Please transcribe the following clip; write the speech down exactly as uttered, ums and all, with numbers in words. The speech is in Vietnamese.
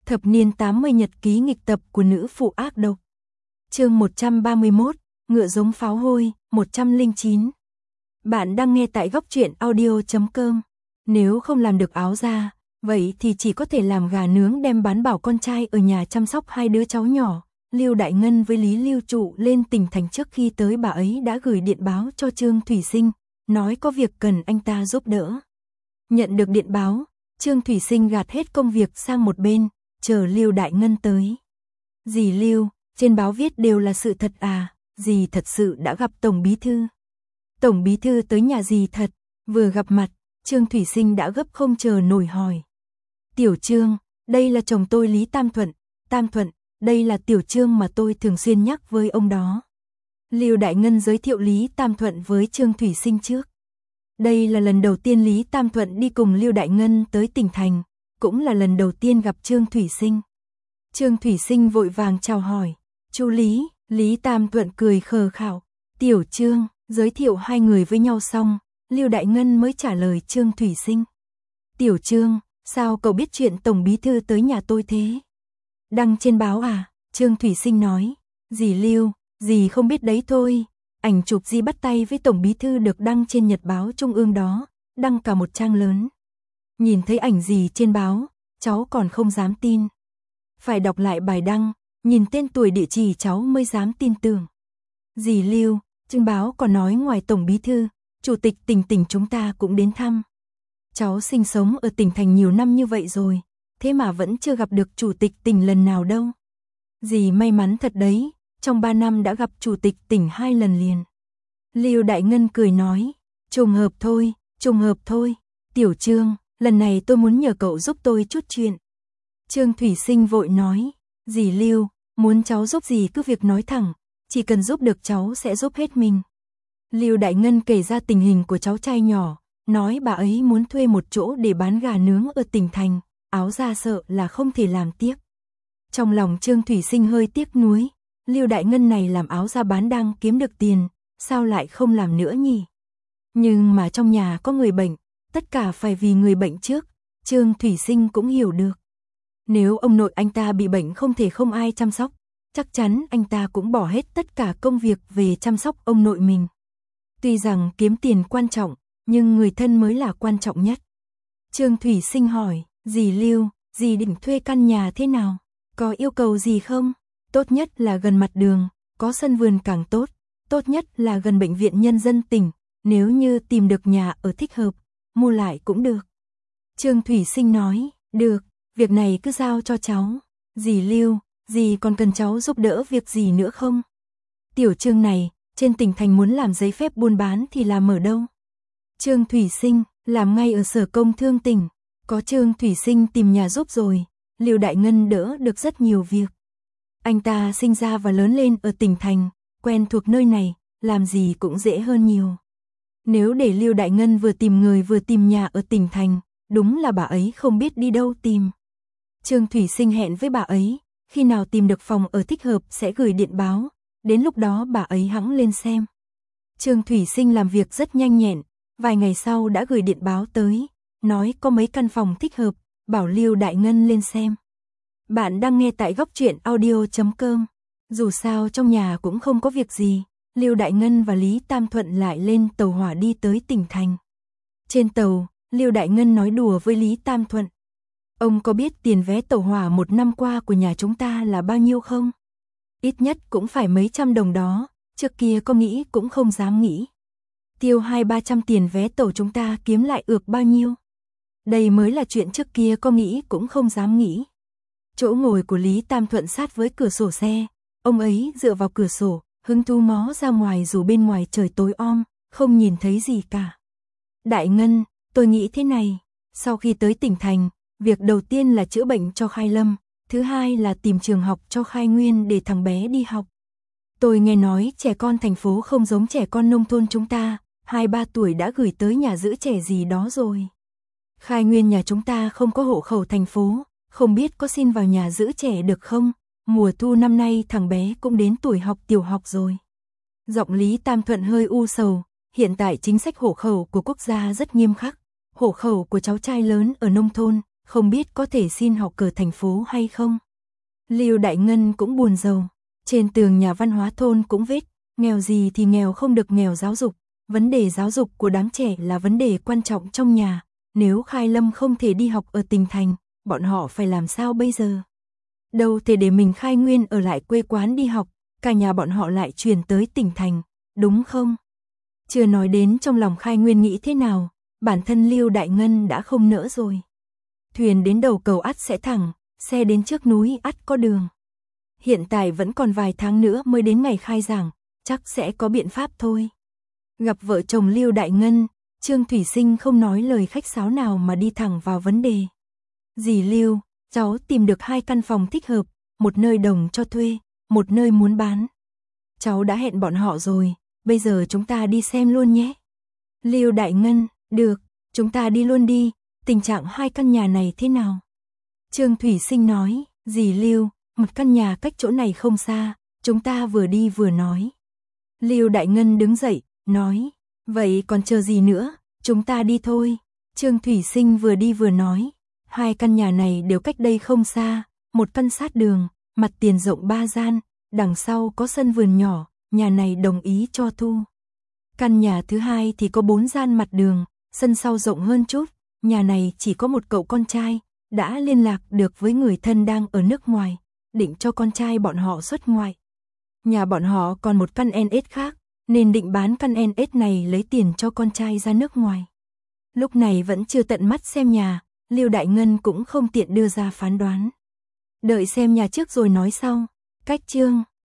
Thập niên tám mươi nhật ký nghịch tập của nữ phụ ác độc. Chương một trăm ba mươi mốt, ngựa giống pháo hôi, một trăm lẻ chín. Bạn đang nghe tại góc truyện audio chấm com. Nếu không làm được áo da, vậy thì chỉ có thể làm gà nướng đem bán bảo con trai ở nhà chăm sóc hai đứa cháu nhỏ. Lưu Đại Ngân với Lý Lưu Trụ lên tỉnh thành trước khi tới, bà ấy đã gửi điện báo cho Trương Thủy Sinh, nói có việc cần anh ta giúp đỡ. Nhận được điện báo, Trương Thủy Sinh gạt hết công việc sang một bên, chờ Lưu Đại Ngân tới. Dì Lưu, trên báo viết đều là sự thật à? Dì thật sự đã gặp Tổng Bí Thư. Tổng Bí Thư tới nhà dì thật. Vừa gặp mặt, Trương Thủy Sinh đã gấp không chờ nổi hỏi. Tiểu Trương, đây là chồng tôi Lý Tam Thuận. Tam Thuận, đây là Tiểu Trương mà tôi thường xuyên nhắc với ông đó. Lưu Đại Ngân giới thiệu Lý Tam Thuận với Trương Thủy Sinh trước. Đây là lần đầu tiên Lý Tam Thuận đi cùng Lưu Đại Ngân tới tỉnh thành, cũng là lần đầu tiên gặp Trương Thủy Sinh. Trương Thủy Sinh vội vàng chào hỏi. Chú Lý, Lý Tam Thuận cười khờ khạo. Tiểu Trương, giới thiệu hai người với nhau xong, Lưu Đại Ngân mới trả lời Trương Thủy Sinh. Tiểu Trương, sao cậu biết chuyện Tổng Bí Thư tới nhà tôi thế? Đăng trên báo à? Trương Thủy Sinh nói. Dì Lưu, dì không biết đấy thôi. Ảnh chụp dì bắt tay với Tổng Bí Thư được đăng trên Nhật báo Trung ương đó, đăng cả một trang lớn. Nhìn thấy ảnh dì trên báo, cháu còn không dám tin. Phải đọc lại bài đăng, nhìn tên tuổi địa chỉ cháu mới dám tin tưởng. Dì Lưu, trên báo còn nói ngoài Tổng Bí Thư, Chủ tịch tỉnh tỉnh chúng ta cũng đến thăm. Cháu sinh sống ở tỉnh thành nhiều năm như vậy rồi, thế mà vẫn chưa gặp được Chủ tịch tỉnh lần nào đâu. Dì may mắn thật đấy, trong ba năm đã gặp Chủ tịch tỉnh hai lần liền. Lưu Đại Ngân cười nói, trùng hợp thôi, trùng hợp thôi. Tiểu Trương, lần này tôi muốn nhờ cậu giúp tôi chút chuyện. Trương Thủy Sinh vội nói, dì Lưu, muốn cháu giúp gì cứ việc nói thẳng, chỉ cần giúp được cháu sẽ giúp hết mình. Lưu Đại Ngân kể ra tình hình của cháu trai nhỏ, nói bà ấy muốn thuê một chỗ để bán gà nướng ở tỉnh thành, áo da sợ là không thể làm tiếp. Trong lòng Trương Thủy Sinh hơi tiếc nuối, Lưu Đại Ngân này làm áo da bán đang kiếm được tiền, sao lại không làm nữa nhỉ? Nhưng mà trong nhà có người bệnh, tất cả phải vì người bệnh trước, Trương Thủy Sinh cũng hiểu được. Nếu ông nội anh ta bị bệnh không thể không ai chăm sóc, chắc chắn anh ta cũng bỏ hết tất cả công việc về chăm sóc ông nội mình. Tuy rằng kiếm tiền quan trọng, nhưng người thân mới là quan trọng nhất. Trương Thủy Sinh hỏi, dì Lưu, dì định thuê căn nhà thế nào? Có yêu cầu gì không? Tốt nhất là gần mặt đường, có sân vườn càng tốt, tốt nhất là gần bệnh viện nhân dân tỉnh, nếu như tìm được nhà ở thích hợp, mua lại cũng được. Trương Thủy Sinh nói, được, việc này cứ giao cho cháu. Dì Lưu, dì còn cần cháu giúp đỡ việc gì nữa không? Tiểu Trương này, trên tỉnh thành muốn làm giấy phép buôn bán thì làm ở đâu? Trương Thủy Sinh, làm ngay ở Sở Công Thương tỉnh. Có Trương Thủy Sinh tìm nhà giúp rồi, Lưu Đại Ngân đỡ được rất nhiều việc. Anh ta sinh ra và lớn lên ở tỉnh thành, quen thuộc nơi này, làm gì cũng dễ hơn nhiều. Nếu để Lưu Đại Ngân vừa tìm người vừa tìm nhà ở tỉnh thành, đúng là bà ấy không biết đi đâu tìm. Trương Thủy Sinh hẹn với bà ấy, khi nào tìm được phòng ở thích hợp sẽ gửi điện báo, đến lúc đó bà ấy hẵng lên xem. Trương Thủy Sinh làm việc rất nhanh nhẹn, vài ngày sau đã gửi điện báo tới, nói có mấy căn phòng thích hợp, bảo Lưu Đại Ngân lên xem. Bạn đang nghe tại góc truyện audio chấm com. Dù sao trong nhà cũng không có việc gì, Lưu Đại Ngân và Lý Tam Thuận lại lên tàu hỏa đi tới tỉnh thành. Trên tàu, Lưu Đại Ngân nói đùa với Lý Tam Thuận. Ông có biết tiền vé tàu hỏa một năm qua của nhà chúng ta là bao nhiêu không? Ít nhất cũng phải mấy trăm đồng đó, trước kia có nghĩ cũng không dám nghĩ. Tiêu hai ba trăm tiền vé tàu chúng ta kiếm lại ược bao nhiêu? Đây mới là chuyện trước kia có nghĩ cũng không dám nghĩ. Chỗ ngồi của Lý Tam Thuận sát với cửa sổ xe, ông ấy dựa vào cửa sổ, hứng thú ngó ra ngoài dù bên ngoài trời tối om, không nhìn thấy gì cả. Đại Ngân, tôi nghĩ thế này, sau khi tới tỉnh thành, việc đầu tiên là chữa bệnh cho Khai Lâm, thứ hai là tìm trường học cho Khai Nguyên để thằng bé đi học. Tôi nghe nói trẻ con thành phố không giống trẻ con nông thôn chúng ta, hai ba tuổi đã gửi tới nhà giữ trẻ gì đó rồi. Khai Nguyên nhà chúng ta không có hộ khẩu thành phố, không biết có xin vào nhà giữ trẻ được không? Mùa thu năm nay thằng bé cũng đến tuổi học tiểu học rồi. Giọng Lý Tam Thuận hơi u sầu, hiện tại chính sách hộ khẩu của quốc gia rất nghiêm khắc. Hộ khẩu của cháu trai lớn ở nông thôn, không biết có thể xin học ở thành phố hay không. Lưu Đại Ngân cũng buồn rầu, trên tường nhà văn hóa thôn cũng viết, nghèo gì thì nghèo không được nghèo giáo dục, vấn đề giáo dục của đám trẻ là vấn đề quan trọng trong nhà, nếu Khai Lâm không thể đi học ở tỉnh thành, bọn họ phải làm sao bây giờ? Đâu thể để mình Khai Nguyên ở lại quê quán đi học, cả nhà bọn họ lại chuyển tới tỉnh thành, đúng không? Chưa nói đến trong lòng Khai Nguyên nghĩ thế nào, bản thân Lưu Đại Ngân đã không nỡ rồi. Thuyền đến đầu cầu ắt sẽ thẳng, xe đến trước núi ắt có đường. Hiện tại vẫn còn vài tháng nữa mới đến ngày khai giảng, chắc sẽ có biện pháp thôi. Gặp vợ chồng Lưu Đại Ngân, Trương Thủy Sinh không nói lời khách sáo nào mà đi thẳng vào vấn đề. Dì Lưu, cháu tìm được hai căn phòng thích hợp, một nơi đồng cho thuê, một nơi muốn bán. Cháu đã hẹn bọn họ rồi, bây giờ chúng ta đi xem luôn nhé. Lưu Đại Ngân, được, chúng ta đi luôn đi, tình trạng hai căn nhà này thế nào? Trương Thủy Sinh nói, dì Lưu, một căn nhà cách chỗ này không xa, chúng ta vừa đi vừa nói. Lưu Đại Ngân đứng dậy, nói, vậy còn chờ gì nữa, chúng ta đi thôi. Trương Thủy Sinh vừa đi vừa nói, hai căn nhà này đều cách đây không xa, một căn sát đường, mặt tiền rộng ba gian, đằng sau có sân vườn nhỏ, nhà này đồng ý cho thu. Căn nhà thứ hai thì có bốn gian mặt đường, sân sau rộng hơn chút, nhà này chỉ có một cậu con trai, đã liên lạc được với người thân đang ở nước ngoài, định cho con trai bọn họ xuất ngoại. Nhà bọn họ còn một căn en ét khác, nên định bán căn en ét này lấy tiền cho con trai ra nước ngoài. Lúc này vẫn chưa tận mắt xem nhà, Lưu Đại Ngân cũng không tiện đưa ra phán đoán. Đợi xem nhà trước rồi nói sau. Cách chương